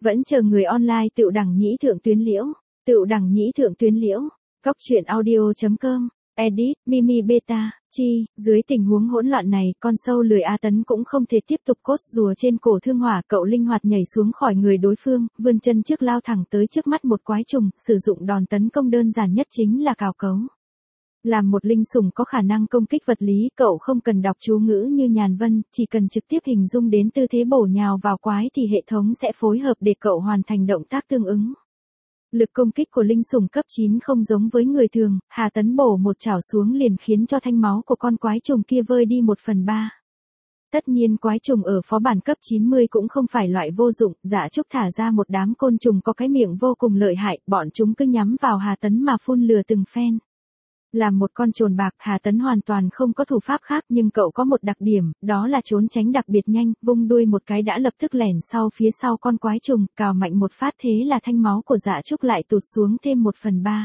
Vẫn chờ người online Tựu Đẳng Nhĩ Thượng Tuyến Liễu. Tựu Đẳng Nhĩ Thượng Tuyến Liễu. Góc truyện audio.com. Edit, Mimi Beta, Chi, dưới tình huống hỗn loạn này, con sâu lười A Tấn cũng không thể tiếp tục cốt rùa trên cổ Thương Hỏa, cậu linh hoạt nhảy xuống khỏi người đối phương, vươn chân trước lao thẳng tới trước mắt một quái trùng, sử dụng đòn tấn công đơn giản nhất chính là cào cấu. Làm một linh sủng có khả năng công kích vật lý, cậu không cần đọc chú ngữ như Nhàn Vân, chỉ cần trực tiếp hình dung đến tư thế bổ nhào vào quái thì hệ thống sẽ phối hợp để cậu hoàn thành động tác tương ứng. Lực công kích của linh sủng cấp 9 không giống với người thường, Hà Tấn bổ một chảo xuống liền khiến cho thanh máu của con quái trùng kia vơi đi 1/3. Tất nhiên quái trùng ở phó bản cấp 90 cũng không phải loại vô dụng, Dạ Trúc thả ra một đám côn trùng có cái miệng vô cùng lợi hại, bọn chúng cứ nhắm vào Hà Tấn mà phun lửa từng phen. Làm một con trồn bạc, Hà Tấn hoàn toàn không có thủ pháp khác, nhưng cậu có một đặc điểm, đó là trốn tránh đặc biệt nhanh, vung đuôi một cái đã lập tức lẻn sau phía sau con quái trùng, cào mạnh một phát thế là thanh máu của Dạ Trúc lại tụt xuống thêm 1/3.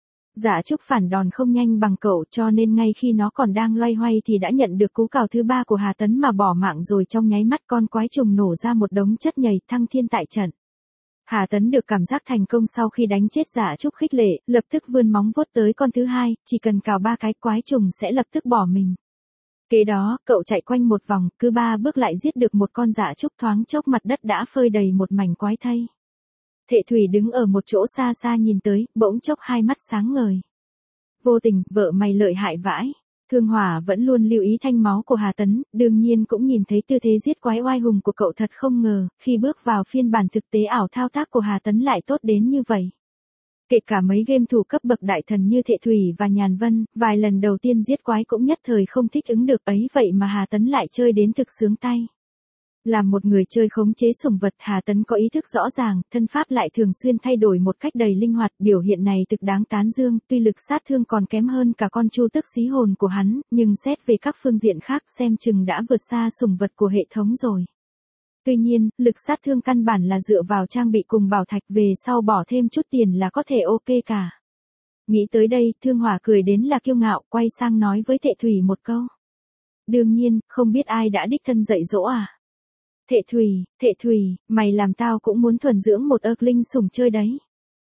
Dạ Trúc phản đòn không nhanh bằng cậu, cho nên ngay khi nó còn đang loay hoay thì đã nhận được cú cào thứ 3 của Hà Tấn mà bỏ mạng rồi, trong nháy mắt con quái trùng nổ ra một đống chất nhầy, thăng thiên tại trận. Hà Tấn được cảm giác thành công sau khi đánh chết Dạ Trúc khích lệ, lập tức vươn móng vuốt tới con thứ 2, chỉ cần cào 3 cái quái trùng sẽ lập tức bỏ mình. Kế đó, cậu chạy quanh một vòng, cứ 3 bước lại giết được một con Dạ Trúc, thoáng chốc mặt đất đã phơi đầy một mảnh quái thây. Thệ Thủy đứng ở một chỗ xa xa nhìn tới, bỗng chốc hai mắt sáng ngời. Vô Tình, vợ mày lợi hại vãi. Thương Hỏa vẫn luôn lưu ý thanh máu của Hà Tấn, đương nhiên cũng nhìn thấy tư thế giết quái oai hùng của cậu, thật không ngờ, khi bước vào phiên bản thực tế ảo thao tác của Hà Tấn lại tốt đến như vậy. Kể cả mấy game thủ cấp bậc đại thần như Thệ Thủy và Nhàn Vân, vài lần đầu tiên giết quái cũng nhất thời không thích ứng được ấy, vậy mà Hà Tấn lại chơi đến thực sướng tay. Là một người chơi khống chế sủng vật, Hà Tấn có ý thức rõ ràng, thân pháp lại thường xuyên thay đổi một cách đầy linh hoạt, biểu hiện này thực đáng tán dương, tuy lực sát thương còn kém hơn cả con Chu Tức Xí Hồn của hắn, nhưng xét về các phương diện khác xem chừng đã vượt xa sủng vật của hệ thống rồi. Tuy nhiên, lực sát thương căn bản là dựa vào trang bị cùng bảo thạch, về sau bỏ thêm chút tiền là có thể ok cả. Nghĩ tới đây, Thương Hỏa cười đến là kiêu ngạo, quay sang nói với Thệ Thủy một câu. Đương nhiên, không biết ai đã đích thân dạy dỗ à? Thệ Thủy, mày làm tao cũng muốn thuần dưỡng một linh sủng chơi đấy.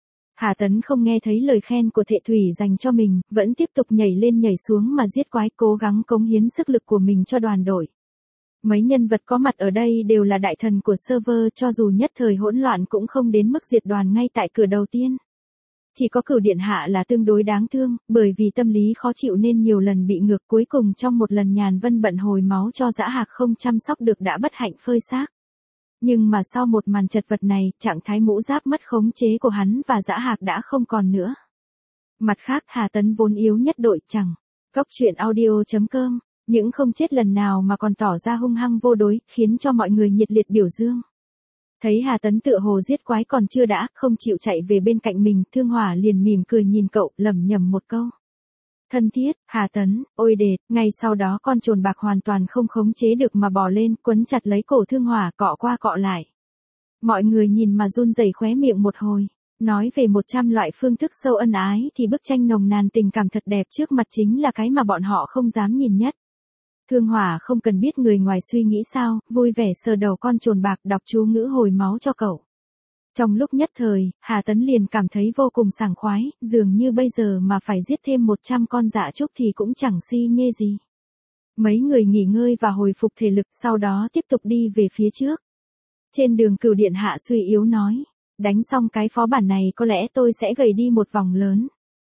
Hà Tấn không nghe thấy lời khen của Thệ Thủy dành cho mình, vẫn tiếp tục nhảy lên nhảy xuống mà giết quái, cố gắng cống hiến sức lực của mình cho đoàn đội. Mấy nhân vật có mặt ở đây đều là đại thần của server, cho dù nhất thời hỗn loạn cũng không đến mức diệt đoàn ngay tại cửa đầu tiên. Chỉ có Cửu Điện Hạ là tương đối đáng thương, bởi vì tâm lý khó chịu nên nhiều lần bị ngược, cuối cùng trong một lần Nhàn Vân bận hồi máu cho Dã Hạc không chăm sóc được đã bất hạnh phơi xác. Nhưng mà sau một màn chật vật này, trạng thái mũ giáp mất khống chế của hắn và Dã Hạc đã không còn nữa. Mặt khác, Hà Tấn vốn yếu nhất đội chẳng. Góc truyện audio.com, những không chết lần nào mà còn tỏ ra hung hăng vô đối, khiến cho mọi người nhiệt liệt biểu dương. Thấy Hà Tấn tựa hồ giết quái còn chưa đã, không chịu chạy về bên cạnh mình, Thương Hỏa liền mỉm cười nhìn cậu, lẩm nhẩm một câu. Thân thiết, Hà Tấn, ôi đệt, ngay sau đó con trồn bạc hoàn toàn không khống chế được mà bò lên, quấn chặt lấy cổ Thương Hỏa, cọ qua cọ lại. Mọi người nhìn mà run rẩy khóe miệng một hồi. Nói về 100 loại phương thức sâu ân ái thì bức tranh nồng nàn tình cảm thật đẹp trước mặt chính là cái mà bọn họ không dám nhìn nhất. Thương Hỏa không cần biết người ngoài suy nghĩ sao, vui vẻ sờ đầu con trồn bạc, đọc chú ngữ hồi máu cho cậu. Trong lúc nhất thời, Hà Tấn liền cảm thấy vô cùng sảng khoái, dường như bây giờ mà phải giết thêm 100 con Dạ Trúc thì cũng chẳng si nhê gì. Mấy người nghỉ ngơi và hồi phục thể lực, sau đó tiếp tục đi về phía trước. Trên đường, Cửu Điện Hạ suy yếu nói, đánh xong cái phó bản này có lẽ tôi sẽ gầy đi một vòng lớn.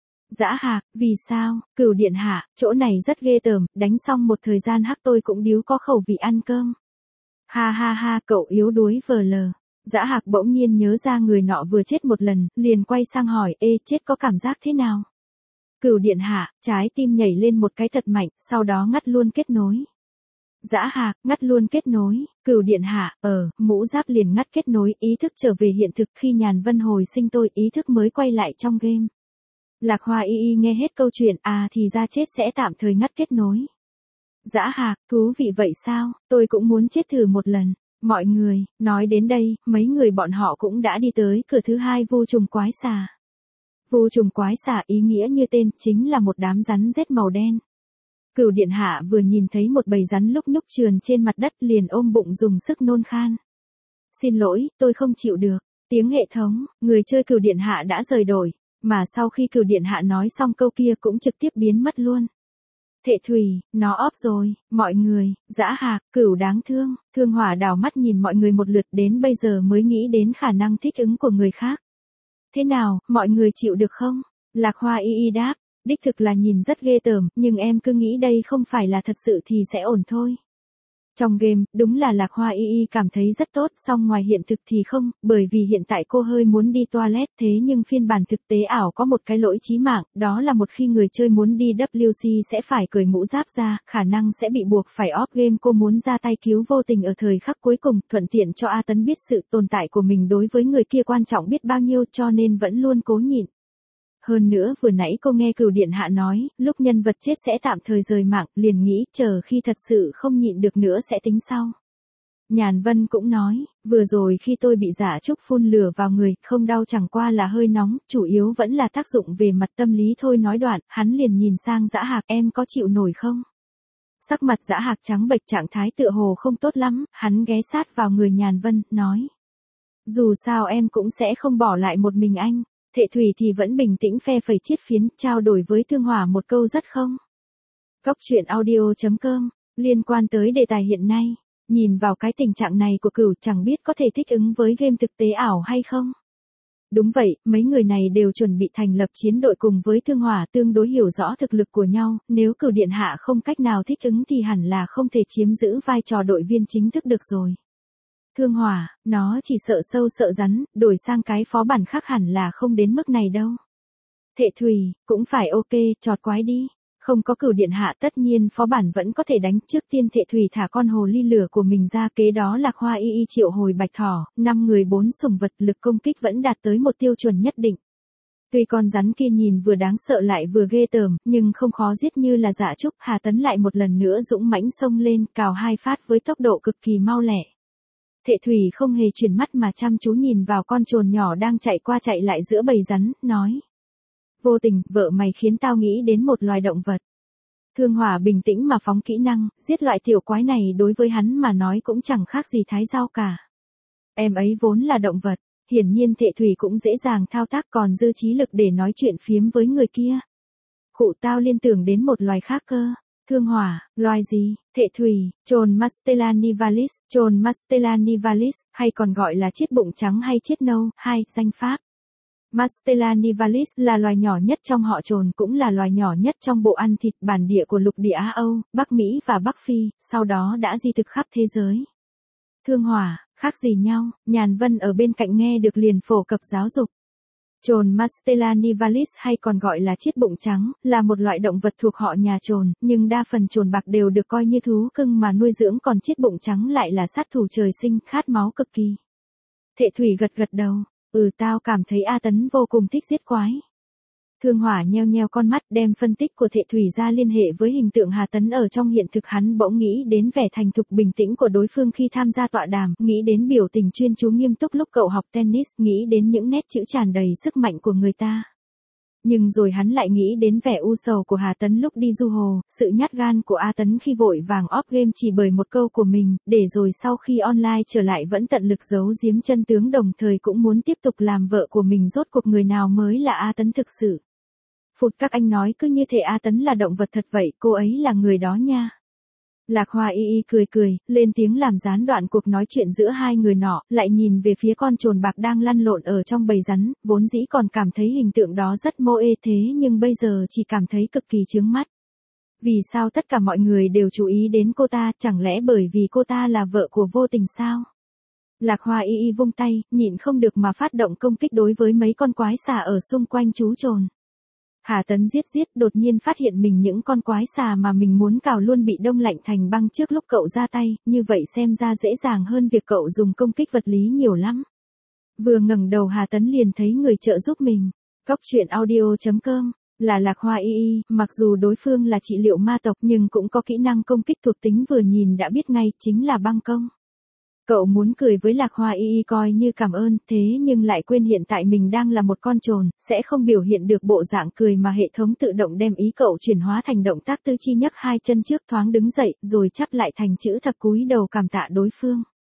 Dã Hạc, vì sao? Cửu Điện Hạ, chỗ này rất ghê tởm, đánh xong một thời gian hắc tôi cũng điếu có khẩu vị ăn cơm. Ha ha ha, cậu yếu đuối vờ lờ. Dã Hạc bỗng nhiên nhớ ra người nọ vừa chết một lần, liền quay sang hỏi, chết có cảm giác thế nào? Cửu Điện Hạ, trái tim nhảy lên một cái thật mạnh, sau đó ngắt luôn kết nối. Dã Hạc, ngắt luôn kết nối, Cửu Điện Hạ, mũ giáp liền ngắt kết nối, ý thức trở về hiện thực, khi Nhàn Vân hồi sinh tôi, ý thức mới quay lại trong game. Lạc Hoa y nghe hết câu chuyện, thì ra chết sẽ tạm thời ngắt kết nối. Dã Hạc, thú vị vậy sao, tôi cũng muốn chết thử một lần. Mọi người, nói đến đây, mấy người bọn họ cũng đã đi tới cửa thứ 2 vu trùng quái xà. Vu trùng quái xà ý nghĩa như tên, chính là một đám rắn rết màu đen. Cửu Điện Hạ vừa nhìn thấy một bầy rắn lúc nhúc trườn trên mặt đất liền ôm bụng dùng sức nôn khan. xin lỗi, tôi không chịu được. Tiếng hệ thống, người chơi Cửu Điện Hạ đã rời đổi, mà sau khi Cửu Điện Hạ nói xong câu kia cũng trực tiếp biến mất luôn. Thệ Thủy, nó off rồi, mọi người, Dã Hạc, Cửu đáng thương, Thương Hỏa đảo mắt nhìn mọi người một lượt đến bây giờ mới nghĩ đến khả năng thích ứng của người khác. Thế nào, mọi người chịu được không? Lạc Hoa y y đáp, đích thực là nhìn rất ghê tởm, nhưng em cứ nghĩ đây không phải là thật sự thì sẽ ổn thôi. Trong game, đúng là Lạc Hoa y y cảm thấy rất tốt, song ngoài hiện thực thì không, bởi vì hiện tại cô hơi muốn đi toilet thế nhưng phiên bản thực tế ảo có một cái lỗi chí mạng, đó là một khi người chơi muốn đi WC sẽ phải cởi mũ giáp ra, khả năng sẽ bị buộc phải off game. Cô muốn ra tay cứu Vô Tình ở thời khắc cuối cùng, thuận tiện cho A Tấn biết sự tồn tại của mình đối với người kia quan trọng biết bao nhiêu cho nên vẫn luôn cố nhịn. Hơn nữa vừa nãy cô nghe Cửu Điện Hạ nói, lúc nhân vật chết sẽ tạm thời rời mạng, liền nghĩ chờ khi thật sự không nhịn được nữa sẽ tính sau. Nhàn Vân cũng nói, vừa rồi khi tôi bị Dạ Trúc phun lửa vào người, không đau chẳng qua là hơi nóng, chủ yếu vẫn là tác dụng về mặt tâm lý thôi. Nói đoạn, hắn liền nhìn sang Dã Hạc, em có chịu nổi không? Sắc mặt Dã Hạc trắng bệch, trạng thái tựa hồ không tốt lắm, hắn ghé sát vào người Nhàn Vân, nói. Dù sao em cũng sẽ không bỏ lại một mình anh. Thệ Thủy thì vẫn bình tĩnh phe phẩy chiết phiến, trao đổi với Thương Hỏa một câu rất không. Góc truyện audio.com, liên quan tới đề tài hiện nay, nhìn vào cái tình trạng này của Cửu chẳng biết có thể thích ứng với game thực tế ảo hay không. Đúng vậy, mấy người này đều chuẩn bị thành lập chiến đội cùng với Thương Hỏa tương đối hiểu rõ thực lực của nhau, nếu Cửu Điện Hạ không cách nào thích ứng thì hẳn là không thể chiếm giữ vai trò đội viên chính thức được rồi. Thương Hỏa, nó chỉ sợ sâu sợ rắn, đổi sang cái phó bản khác hẳn là không đến mức này đâu. Thệ Thủy, cũng phải ok, chọt quái đi. Không có Cửu Điện Hạ tất nhiên phó bản vẫn có thể đánh. Trước tiên Thệ Thủy thả con hồ ly lửa của mình ra, kế đó Lạc Hoa y y triệu hồi bạch thỏ, 5 người 4 sủng vật, lực công kích vẫn đạt tới một tiêu chuẩn nhất định. Tuy con rắn kia nhìn vừa đáng sợ lại vừa ghê tởm, nhưng không khó giết như là Dạ Trúc. Hà Tấn lại một lần nữa dũng mãnh xông lên, cào 2 phát với tốc độ cực kỳ mau lẹ. Thệ Thủy không hề chuyển mắt mà chăm chú nhìn vào con trồn nhỏ đang chạy qua chạy lại giữa bầy rắn, nói. Vô Tình, vợ mày khiến tao nghĩ đến một loài động vật. Thương Hỏa bình tĩnh mà phóng kỹ năng, giết loại tiểu quái này đối với hắn mà nói cũng chẳng khác gì thái rau cả. Em ấy vốn là động vật, hiển nhiên Thệ Thủy cũng dễ dàng thao tác còn dư trí lực để nói chuyện phiếm với người kia. Khụ, tao liên tưởng đến một loài khác cơ. Thương Hỏa, loài gì? Thệ Thủy, trồn Mastela nivalis, trồn Mastela nivalis, hay còn gọi là chiết bụng trắng hay chiết nâu, danh pháp. Mastela nivalis là loài nhỏ nhất trong họ trồn, cũng là loài nhỏ nhất trong bộ ăn thịt bản địa của lục địa Á Âu, Bắc Mỹ và Bắc Phi, sau đó đã di thực khắp thế giới. Thương Hỏa, khác gì nhau? Nhàn Vân ở bên cạnh nghe được liền phổ cập giáo dục. Trồn Mastela nivalis hay còn gọi là chiết bụng trắng, là một loại động vật thuộc họ nhà trồn, nhưng đa phần trồn bạc đều được coi như thú cưng mà nuôi dưỡng, còn chiết bụng trắng lại là sát thủ trời sinh, khát máu cực kỳ. Thệ Thủy gật gật đầu, tao cảm thấy A Tấn vô cùng thích giết quái. Thương Hỏa nheo nheo con mắt đem phân tích của Thệ Thủy ra liên hệ với hình tượng Hà Tấn ở trong hiện thực, hắn bỗng nghĩ đến vẻ thành thục bình tĩnh của đối phương khi tham gia tọa đàm, nghĩ đến biểu tình chuyên chú nghiêm túc lúc cậu học tennis, nghĩ đến những nét chữ tràn đầy sức mạnh của người ta. Nhưng rồi hắn lại nghĩ đến vẻ u sầu của Hà Tấn lúc đi du hồ, sự nhát gan của A Tấn khi vội vàng off game chỉ bởi một câu của mình, để rồi sau khi online trở lại vẫn tận lực giấu giếm chân tướng, đồng thời cũng muốn tiếp tục làm vợ của mình. Rốt cuộc người nào mới là A Tấn thực sự? Phụt, các anh nói cứ như thể A Tấn là động vật thật vậy, cô ấy là người đó nha. Lạc Hoa y y cười, lên tiếng làm gián đoạn cuộc nói chuyện giữa hai người nọ, lại nhìn về phía con trồn bạc đang lăn lộn ở trong bầy rắn, vốn dĩ còn cảm thấy hình tượng đó rất mô ê thế nhưng bây giờ chỉ cảm thấy cực kỳ chướng mắt. Vì sao tất cả mọi người đều chú ý đến cô ta, chẳng lẽ bởi vì cô ta là vợ của Vô Tình sao? Lạc Hoa y y vung tay, nhịn không được mà phát động công kích đối với mấy con quái xà ở xung quanh chú trồn. Hà Tấn giết, đột nhiên phát hiện mình những con quái xà mà mình muốn cào luôn bị đông lạnh thành băng trước lúc cậu ra tay, như vậy xem ra dễ dàng hơn việc cậu dùng công kích vật lý nhiều lắm. Vừa ngẩng đầu Hà Tấn liền thấy người trợ giúp mình. Góc truyện audio.com, là Lạc Hoa y y, mặc dù đối phương là trị liệu ma tộc nhưng cũng có kỹ năng công kích thuộc tính vừa nhìn đã biết ngay, chính là băng công. Cậu muốn cười với Lạc Hoa y y coi như cảm ơn, thế nhưng lại quên hiện tại mình đang là một con trồn, sẽ không biểu hiện được bộ dạng cười mà hệ thống tự động đem ý cậu chuyển hóa thành động tác tư chi, nhấc 2 chân trước thoáng đứng dậy, rồi chắp lại thành chữ thập cúi đầu cảm tạ đối phương.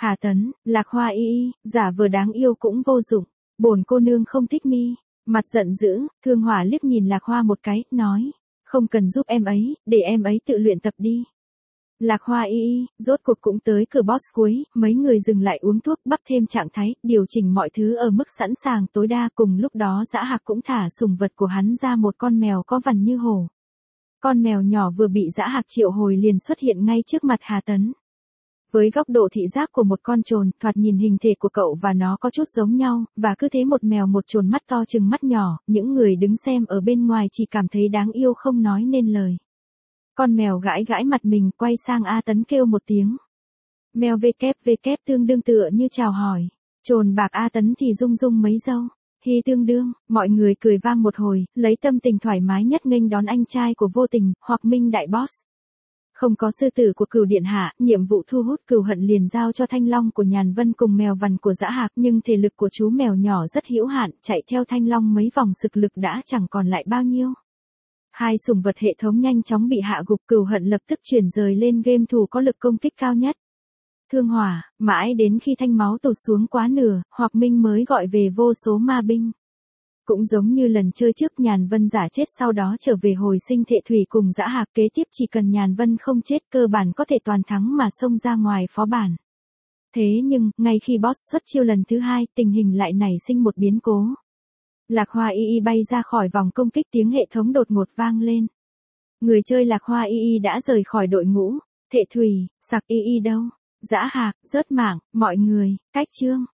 Hà Tấn, Lạc Hoa y, giả vờ đáng yêu cũng vô dụng, bổn cô nương không thích mi. Mặt giận dữ, Thương Hỏa liếc nhìn Lạc Hoa một cái, nói, không cần giúp em ấy, để em ấy tự luyện tập đi. Lạc Hoa y, rốt cuộc cũng tới cửa boss cuối, mấy người dừng lại uống thuốc bắp thêm trạng thái, điều chỉnh mọi thứ ở mức sẵn sàng tối đa. Cùng lúc đó Dã Hạc cũng thả sủng vật của hắn ra, một con mèo có vằn như hổ. Con mèo nhỏ vừa bị Dã Hạc triệu hồi liền xuất hiện ngay trước mặt Hà Tấn. Với góc độ thị giác của một con trồn, thoạt nhìn hình thể của cậu và nó có chút giống nhau, và cứ thế một mèo một trồn mắt to chừng mắt nhỏ, những người đứng xem ở bên ngoài chỉ cảm thấy đáng yêu không nói nên lời. Con mèo gãi gãi mặt mình, quay sang A Tấn kêu một tiếng. Mèo WW tương đương tựa như chào hỏi. Trồn bạc A Tấn thì rung rung mấy râu. Hi tương đương, mọi người cười vang một hồi, lấy tâm tình thoải mái nhất nghênh đón anh trai của Vô Tình, Hoặc Minh đại boss. Không có sư tử của Cửu điện hạ, nhiệm vụ thu hút cừu hận liền giao cho Thanh Long của Nhàn Vân cùng mèo vằn của Dã Hạc, nhưng thể lực của chú mèo nhỏ rất hữu hạn, chạy theo Thanh Long mấy vòng sực lực đã chẳng còn lại bao nhiêu. Hai sủng vật hệ thống nhanh chóng bị hạ gục, Cửu hận lập tức chuyển rời lên game thủ có lực công kích cao nhất. Thương Hỏa, mãi đến khi thanh máu tụt xuống quá nửa, Hoặc Minh mới gọi về vô số ma binh. Cũng giống như lần chơi trước, Nhàn Vân giả chết sau đó trở về hồi sinh Thệ Thủy cùng Dã Hạc, kế tiếp chỉ cần Nhàn Vân không chết cơ bản có thể toàn thắng mà xông ra ngoài phó bản. Thế nhưng, ngay khi boss xuất chiêu lần thứ hai, tình hình lại nảy sinh một biến cố. Lạc Hoa y bay ra khỏi vòng công kích, tiếng hệ thống đột ngột vang lên. Người chơi Lạc Hoa y đã rời khỏi đội ngũ. Thệ Thủy, Sặc y đâu? Dã Hạc, rớt mạng, mọi người, cách chương.